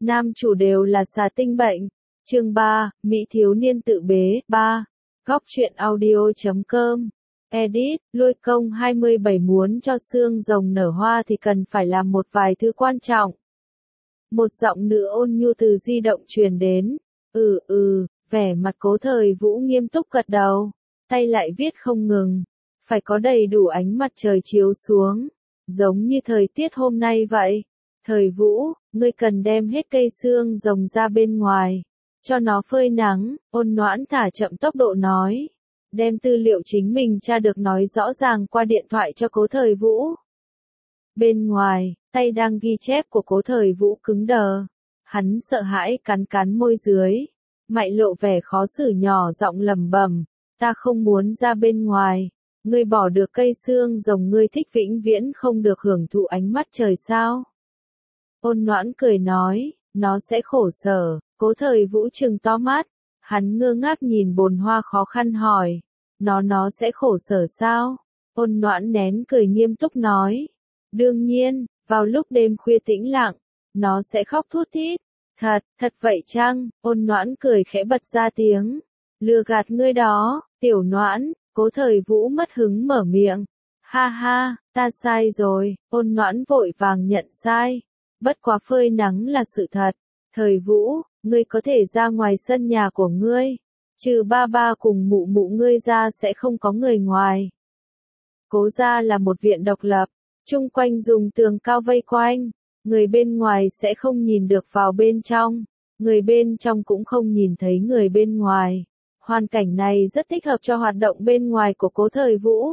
nam chủ đều là xà tinh bệnh. Chương 3, Mỹ thiếu niên tự bế. 3. Góc truyện audio.com. Edit, lôi công 27 muốn cho xương rồng nở hoa thì cần phải làm một vài thứ quan trọng. Một giọng nữ ôn nhu từ di động truyền đến. Vẻ mặt Cố Thời Vũ nghiêm túc gật đầu, tay lại viết không ngừng. Phải có đầy đủ ánh mặt trời chiếu xuống, giống như thời tiết hôm nay vậy. Thời Vũ, ngươi cần đem hết cây xương rồng ra bên ngoài, cho nó phơi nắng. Ôn Noãn thả chậm tốc độ nói, đem tư liệu chính mình tra được nói rõ ràng qua điện thoại cho Cố Thời Vũ. Bên ngoài, tay đang ghi chép của Cố Thời Vũ cứng đờ. Hắn sợ hãi cắn cắn môi dưới, mày lộ vẻ khó xử nhỏ giọng lẩm bẩm, ta không muốn ra bên ngoài. Ngươi bỏ được cây xương rồng ngươi thích vĩnh viễn không được hưởng thụ ánh mắt trời sao? Ôn Noãn cười nói, nó sẽ khổ sở. Cố Thời Vũ trừng to mắt, hắn ngơ ngác nhìn bồn hoa khó khăn hỏi, nó sẽ khổ sở sao? Ôn Noãn nén cười nghiêm túc nói, đương nhiên, vào lúc đêm khuya tĩnh lặng, nó sẽ khóc thút thít. Thật vậy chăng? Ôn Noãn cười khẽ bật ra tiếng, lừa gạt ngươi đó, tiểu Noãn. Cố Thời Vũ mất hứng mở miệng, ha ha, ta sai rồi. Ôn Noãn vội vàng nhận sai, bất quá phơi nắng là sự thật. Thời Vũ, ngươi có thể ra ngoài sân nhà của ngươi, trừ ba ba cùng mụ mụ ngươi ra sẽ không có người ngoài. Cố gia là một viện độc lập, chung quanh dùng tường cao vây quanh, người bên ngoài sẽ không nhìn được vào bên trong, người bên trong cũng không nhìn thấy người bên ngoài. Hoàn cảnh này rất thích hợp cho hoạt động bên ngoài của Cố Thời Vũ.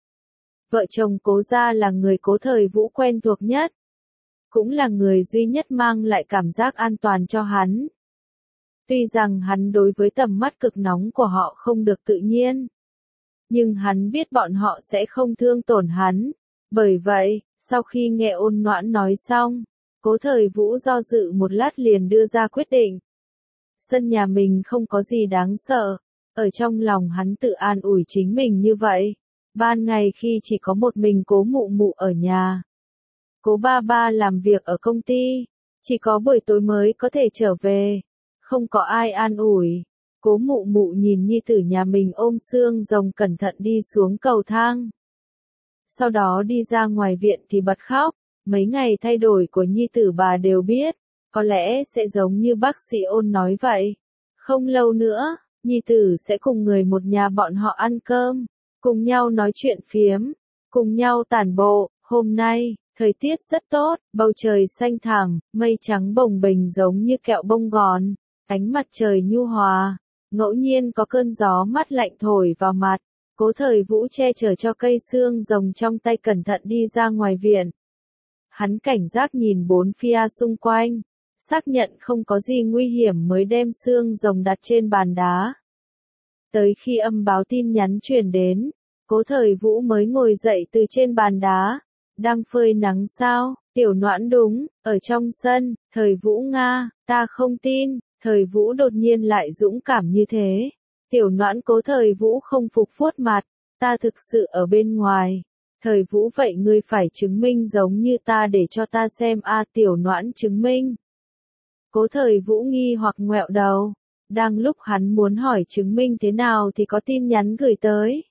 Vợ chồng Cố gia là người Cố Thời Vũ quen thuộc nhất, cũng là người duy nhất mang lại cảm giác an toàn cho hắn. Tuy rằng hắn đối với tầm mắt cực nóng của họ không được tự nhiên, nhưng hắn biết bọn họ sẽ không thương tổn hắn. Bởi vậy, sau khi nghe Ôn Noãn nói xong, Cố Thời Vũ do dự một lát liền đưa ra quyết định. Sân nhà mình không có gì đáng sợ, ở trong lòng hắn tự an ủi chính mình như vậy. Ban ngày khi chỉ có một mình Cố mụ mụ ở nhà, Cố ba ba làm việc ở công ty, chỉ có buổi tối mới có thể trở về, không có ai an ủi. Cố mụ mụ nhìn nhi tử nhà mình ôm xương rồng cẩn thận đi xuống cầu thang, sau đó đi ra ngoài viện thì bật khóc. Mấy ngày thay đổi của nhi tử bà đều biết, có lẽ sẽ giống như bác sĩ Ôn nói vậy. Không lâu nữa, nhi tử sẽ cùng người một nhà bọn họ ăn cơm, cùng nhau nói chuyện phiếm, cùng nhau tản bộ. Hôm nay, thời tiết rất tốt, bầu trời xanh thẳm, mây trắng bồng bềnh giống như kẹo bông gòn, ánh mặt trời nhu hòa, ngẫu nhiên có cơn gió mát lạnh thổi vào mặt. Cố Thời Vũ che chở cho cây xương rồng trong tay cẩn thận đi ra ngoài viện. Hắn cảnh giác nhìn bốn phía xung quanh, xác nhận không có gì nguy hiểm mới đem xương rồng đặt trên bàn đá. Tới khi âm báo tin nhắn truyền đến, Cố Thời Vũ mới ngồi dậy từ trên bàn đá. Đang phơi nắng sao? Tiểu Noãn đúng, ở trong sân. Thời Vũ Nga, ta không tin. Thời Vũ đột nhiên lại dũng cảm như thế. Tiểu Noãn. Cố Thời Vũ không phục vuốt mặt, ta thực sự ở bên ngoài. Thời Vũ vậy ngươi phải chứng minh giống như ta để cho ta xem. Tiểu Noãn chứng minh. Cố Thời Vũ nghi hoặc ngoẹo đầu. Đang lúc hắn muốn hỏi chứng minh thế nào thì có tin nhắn gửi tới.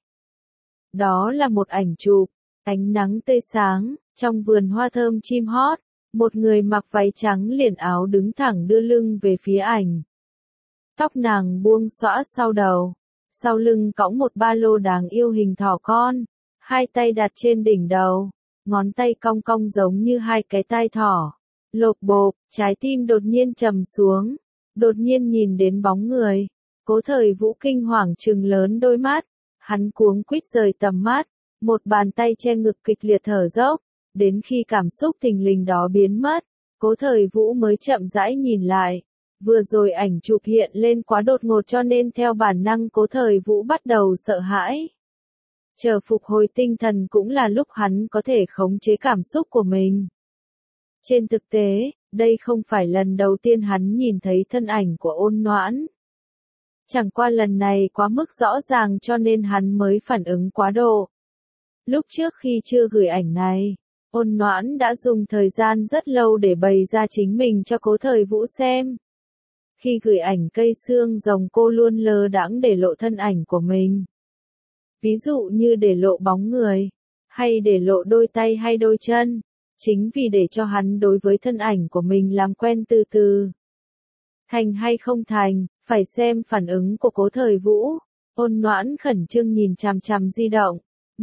Đó là một ảnh chụp, ánh nắng tươi sáng, trong vườn hoa thơm chim hót, một người mặc váy trắng liền áo đứng thẳng đưa lưng về phía ảnh. Tóc nàng buông xõa sau đầu, sau lưng cõng một ba lô đáng yêu hình thỏ con, hai tay đặt trên đỉnh đầu, ngón tay cong cong giống như hai cái tai thỏ. Lộp bộp, trái tim đột nhiên trầm xuống, đột nhiên nhìn đến bóng người. Cố Thời Vũ kinh hoàng trừng lớn đôi mắt, hắn cuống quýt rời tầm mắt, một bàn tay che ngực kịch liệt thở dốc, đến khi cảm xúc thình lình đó biến mất, Cố Thời Vũ mới chậm rãi nhìn lại. Vừa rồi ảnh chụp hiện lên quá đột ngột cho nên theo bản năng Cố Thời Vũ bắt đầu sợ hãi. Chờ phục hồi tinh thần cũng là lúc hắn có thể khống chế cảm xúc của mình. Trên thực tế, đây không phải lần đầu tiên hắn nhìn thấy thân ảnh của Ôn Noãn. Chẳng qua lần này quá mức rõ ràng cho nên hắn mới phản ứng quá độ. Lúc trước khi chưa gửi ảnh này, Ôn Noãn đã dùng thời gian rất lâu để bày ra chính mình cho Cố Thời Vũ xem. Khi gửi ảnh cây xương rồng cô luôn lơ đãng để lộ thân ảnh của mình. Ví dụ như để lộ bóng người, hay để lộ đôi tay hay đôi chân, chính vì để cho hắn đối với thân ảnh của mình làm quen từ từ. Thành hay không thành, phải xem phản ứng của Cố Thời Vũ. Ôn Noãn khẩn trương nhìn chằm chằm di động.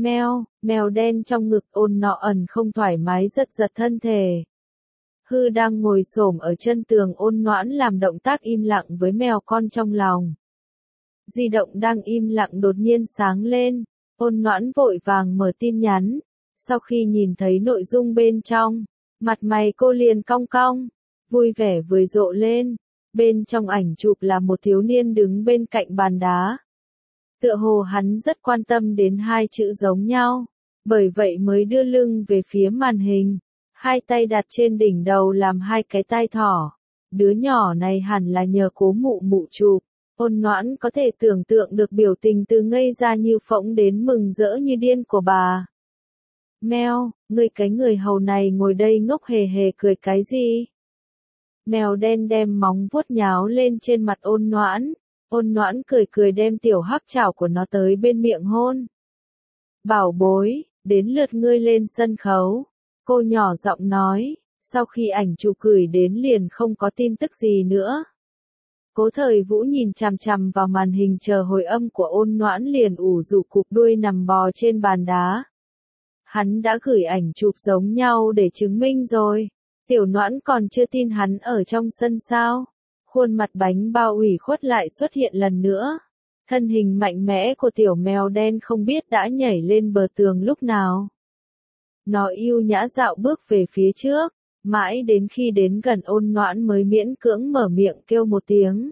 Mèo đen trong ngực Ôn Nọ Ẩn không thoải mái giật giật thân thể. Hư đang ngồi xổm ở chân tường, Ôn Noãn làm động tác im lặng với mèo con trong lòng. Di động đang im lặng đột nhiên sáng lên, Ôn Noãn vội vàng mở tin nhắn. Sau khi nhìn thấy nội dung bên trong, mặt mày cô liền cong cong, vui vẻ vừa rộ lên. Bên trong ảnh chụp là một thiếu niên đứng bên cạnh bàn đá. Tựa hồ hắn rất quan tâm đến hai chữ giống nhau, bởi vậy mới đưa lưng về phía màn hình, hai tay đặt trên đỉnh đầu làm hai cái tai thỏ. Đứa nhỏ này hẳn là nhờ Cố Mụ Mụ chụp. Ôn Noãn có thể tưởng tượng được biểu tình từ ngây ra như phỗng đến mừng rỡ như điên của bà. Mèo, ngươi cái người hầu này ngồi đây ngốc hề hề cười cái gì? Mèo đen đem móng vuốt nháo lên trên mặt Ôn Noãn. Ôn Noãn cười cười đem tiểu hắc chảo của nó tới bên miệng hôn. Bảo bối, đến lượt ngươi lên sân khấu. Cô nhỏ giọng nói, sau khi ảnh chụp gửi đến liền không có tin tức gì nữa. Cố Thời Vũ nhìn chằm chằm vào màn hình chờ hồi âm của Ôn Noãn liền ủ rũ cụp đuôi nằm bò trên bàn đá. Hắn đã gửi ảnh chụp giống nhau để chứng minh rồi. Tiểu Noãn còn chưa tin hắn ở trong sân sao. Khuôn mặt bánh bao ủy khuất lại xuất hiện lần nữa. Thân hình mạnh mẽ của tiểu mèo đen không biết đã nhảy lên bờ tường lúc nào. Nó yêu nhã dạo bước về phía trước, mãi đến khi đến gần Ôn Noãn mới miễn cưỡng mở miệng kêu một tiếng.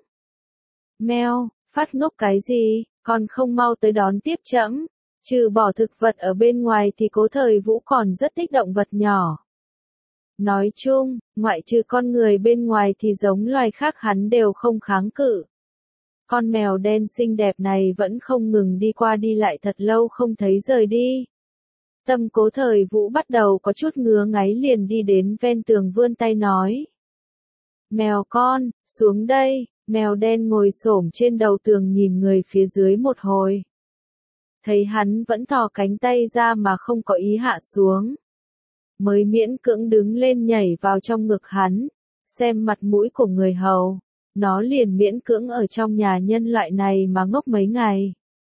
Mèo, phát ngốc cái gì, còn không mau tới đón tiếp trẫm. Trừ bỏ thực vật ở bên ngoài thì Cố Thời Vũ còn rất thích động vật nhỏ. Nói chung, ngoại trừ con người bên ngoài thì giống loài khác hắn đều không kháng cự. Con mèo đen xinh đẹp này vẫn không ngừng đi qua đi lại thật lâu không thấy rời đi. Tâm Cố Thời Vũ bắt đầu có chút ngứa ngáy liền đi đến ven tường vươn tay nói. Mèo con, xuống đây, mèo đen ngồi xổm trên đầu tường nhìn người phía dưới một hồi. Thấy hắn vẫn thò cánh tay ra mà không có ý hạ xuống. Mới miễn cưỡng đứng lên nhảy vào trong ngực hắn, xem mặt mũi của người hầu, nó liền miễn cưỡng ở trong nhà nhân loại này mà ngốc mấy ngày.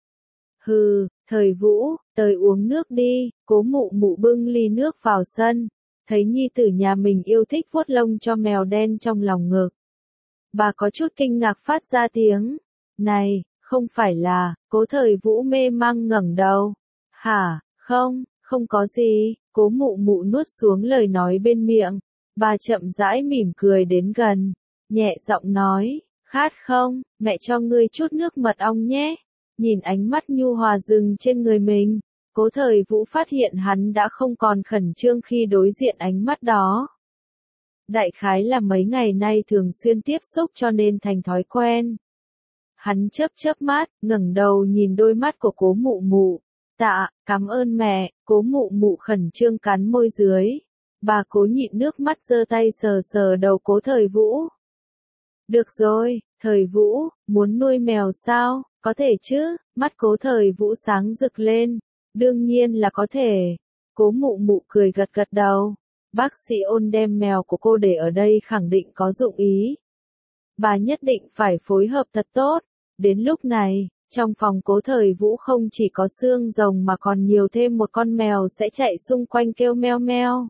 Hừ, Thời Vũ, tới uống nước đi. Cố Mụ Mụ bưng ly nước vào sân, thấy nhi tử nhà mình yêu thích vuốt lông cho mèo đen trong lòng ngực. Bà có chút kinh ngạc phát ra tiếng, này, không phải là, Cố Thời Vũ mê mang ngẩng đầu. Hả, không có gì. Cố Mụ Mụ nuốt xuống lời nói bên miệng, bà chậm rãi mỉm cười đến gần, nhẹ giọng nói, khát không, mẹ cho ngươi chút nước mật ong nhé. Nhìn ánh mắt nhu hòa dừng trên người mình, Cố Thời Vũ phát hiện hắn đã không còn khẩn trương khi đối diện ánh mắt đó. Đại khái là mấy ngày nay thường xuyên tiếp xúc cho nên thành thói quen. Hắn chớp mắt, ngẩng đầu nhìn đôi mắt của Cố Mụ Mụ. Tạ, cảm ơn mẹ. Cố Mụ Mụ khẩn trương cắn môi dưới. Bà cố nhịn nước mắt giơ tay sờ sờ đầu Cố Thời Vũ. Được rồi, Thời Vũ, muốn nuôi mèo sao? Có thể chứ? Mắt Cố Thời Vũ sáng rực lên. Đương nhiên là có thể. Cố Mụ Mụ cười gật đầu. Bác sĩ Ôn đem mèo của cô để ở đây khẳng định có dụng ý. Bà nhất định phải phối hợp thật tốt. Đến lúc này, trong phòng Cố Thời Vũ không chỉ có xương rồng mà còn nhiều thêm một con mèo sẽ chạy xung quanh kêu meo meo.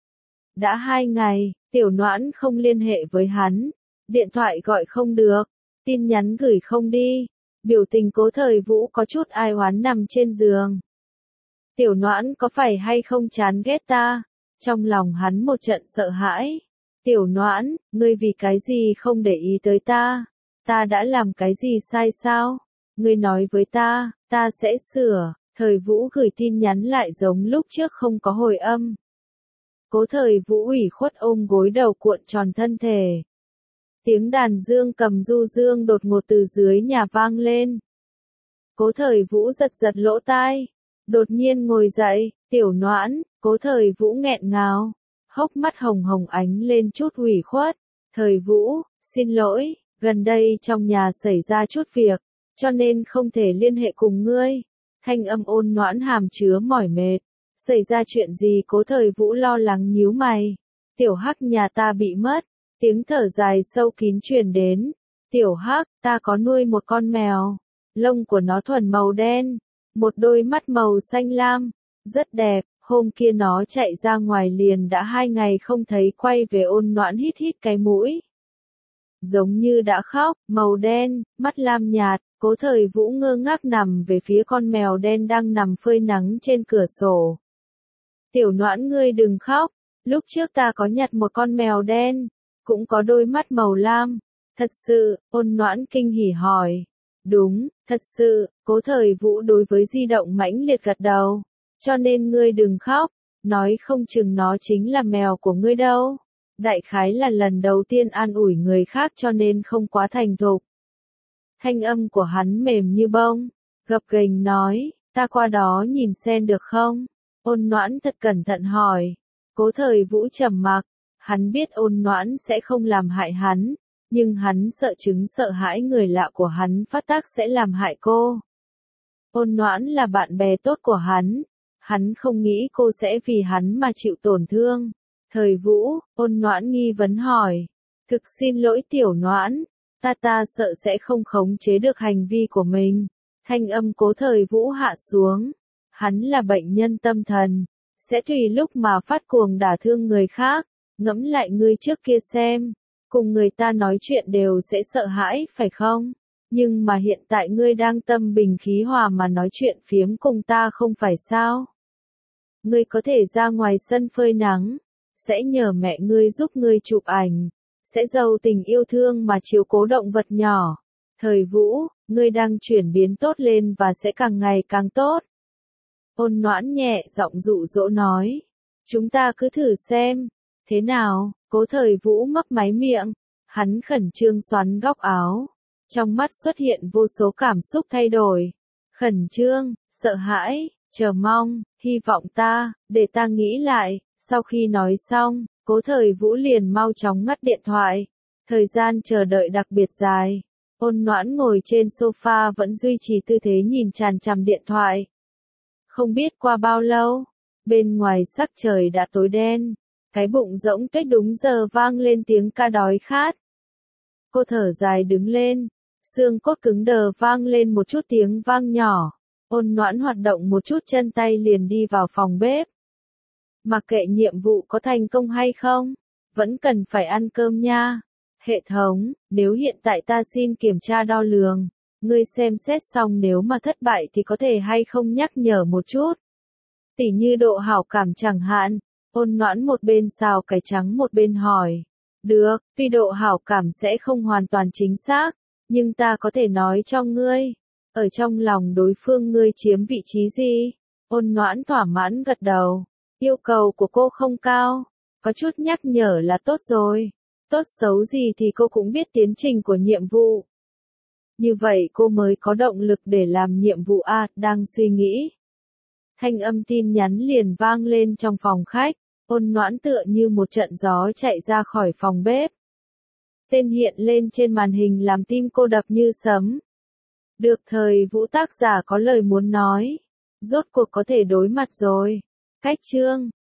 Đã 2 ngày, Tiểu Noãn không liên hệ với hắn. Điện thoại gọi không được. Tin nhắn gửi không đi. Biểu tình Cố Thời Vũ có chút ai oán nằm trên giường. Tiểu Noãn có phải hay không chán ghét ta? Trong lòng hắn một trận sợ hãi. Tiểu Noãn, ngươi vì cái gì không để ý tới ta? Ta đã làm cái gì sai sao? Ngươi nói với ta sẽ sửa. Thời Vũ gửi tin nhắn lại giống lúc trước không có hồi âm. Cố Thời Vũ ủy khuất ôm gối đầu cuộn tròn thân thể. Tiếng đàn dương cầm du dương đột ngột từ dưới nhà vang lên. Cố Thời Vũ giật lỗ tai. Đột nhiên ngồi dậy, Tiểu Noãn, Cố Thời Vũ nghẹn ngào, hốc mắt hồng hồng ánh lên chút ủy khuất. Thời Vũ, xin lỗi, gần đây trong nhà xảy ra chút việc, cho nên không thể liên hệ cùng ngươi. Thanh âm ôn noãn hàm chứa mỏi mệt. Xảy ra chuyện gì? Cố Thời Vũ lo lắng nhíu mày. Tiểu Hắc nhà ta bị mất. Tiếng thở dài sâu kín truyền đến. Tiểu Hắc, ta có nuôi một con mèo. Lông của nó thuần màu đen, một đôi mắt màu xanh lam, rất đẹp. Hôm kia nó chạy ra ngoài liền đã 2 ngày không thấy, quay về ôn noãn hít hít cái mũi. Giống như đã khóc, màu đen, mắt lam nhạt. Cố Thời Vũ ngơ ngác nằm về phía con mèo đen đang nằm phơi nắng trên cửa sổ. Tiểu Noãn, ngươi đừng khóc, lúc trước ta có nhặt một con mèo đen, cũng có đôi mắt màu lam. Thật sự? Ôn Noãn kinh hỉ hỏi. Đúng, thật sự. Cố Thời Vũ đối với di động mãnh liệt gật đầu. Cho nên ngươi đừng khóc, nói không chừng nó chính là mèo của ngươi đâu. Đại khái là lần đầu tiên an ủi người khác cho nên không quá thành thục. Thanh âm của hắn mềm như bông, gập ghềnh nói, ta qua đó nhìn xem được không? Ôn Noãn thật cẩn thận hỏi. Cố Thời Vũ trầm mặc, hắn biết ôn noãn sẽ không làm hại hắn, nhưng hắn sợ chứng sợ hãi người lạ của hắn phát tác sẽ làm hại cô. Ôn noãn là bạn bè tốt của hắn không nghĩ cô sẽ vì hắn mà chịu tổn thương. Thời Vũ, ôn noãn nghi vấn hỏi. Thực xin lỗi tiểu noãn, ta sợ sẽ không khống chế được hành vi của mình. Thanh âm Cố Thời Vũ hạ xuống. Hắn là bệnh nhân tâm thần, sẽ tùy lúc mà phát cuồng đả thương người khác. Ngẫm lại ngươi trước kia xem, cùng người ta nói chuyện đều sẽ sợ hãi phải không? Nhưng mà hiện tại ngươi đang tâm bình khí hòa mà nói chuyện phiếm cùng ta không phải sao? Ngươi có thể ra ngoài sân phơi nắng, sẽ nhờ mẹ ngươi giúp ngươi chụp ảnh, sẽ giàu tình yêu thương mà chiếu cố động vật nhỏ. Thời Vũ, ngươi đang chuyển biến tốt lên và sẽ càng ngày càng tốt. Ôn noãn nhẹ giọng dụ dỗ nói. Chúng ta cứ thử xem. Thế nào? Cố Thời Vũ mấp máy miệng. Hắn khẩn trương xoắn góc áo. Trong mắt xuất hiện vô số cảm xúc thay đổi. Khẩn trương, sợ hãi, chờ mong, hy vọng để ta nghĩ lại. Sau khi nói xong, Cố Thời Vũ liền mau chóng ngắt điện thoại. Thời gian chờ đợi đặc biệt dài. Ôn noãn ngồi trên sofa vẫn duy trì tư thế nhìn chằm chằm điện thoại. Không biết qua bao lâu, bên ngoài sắc trời đã tối đen, cái bụng rỗng tuếch đúng giờ vang lên tiếng ca đói khát. Cô thở dài đứng lên, xương cốt cứng đờ vang lên một chút tiếng vang nhỏ. Ôn noãn hoạt động một chút chân tay liền đi vào phòng bếp. Mặc kệ nhiệm vụ có thành công hay không, vẫn cần phải ăn cơm nha. Hệ thống, nếu hiện tại ta xin kiểm tra đo lường, ngươi xem xét xong nếu mà thất bại thì có thể hay không nhắc nhở một chút. Tỉ như độ hảo cảm chẳng hạn. Ôn noãn một bên xào cải trắng một bên hỏi. Được, tuy độ hảo cảm sẽ không hoàn toàn chính xác, nhưng ta có thể nói cho ngươi. Ở trong lòng đối phương ngươi chiếm vị trí gì? Ôn noãn thỏa mãn gật đầu. Yêu cầu của cô không cao, có chút nhắc nhở là tốt rồi. Tốt xấu gì thì cô cũng biết tiến trình của nhiệm vụ. Như vậy cô mới có động lực để làm nhiệm vụ a. Đang suy nghĩ. Thanh âm tin nhắn liền vang lên trong phòng khách. Ôn noãn tựa như một trận gió chạy ra khỏi phòng bếp. Tên hiện lên trên màn hình làm tim cô đập như sấm. Được, Thời Vũ tác giả có lời muốn nói. Rốt cuộc có thể đối mặt rồi. Cách chương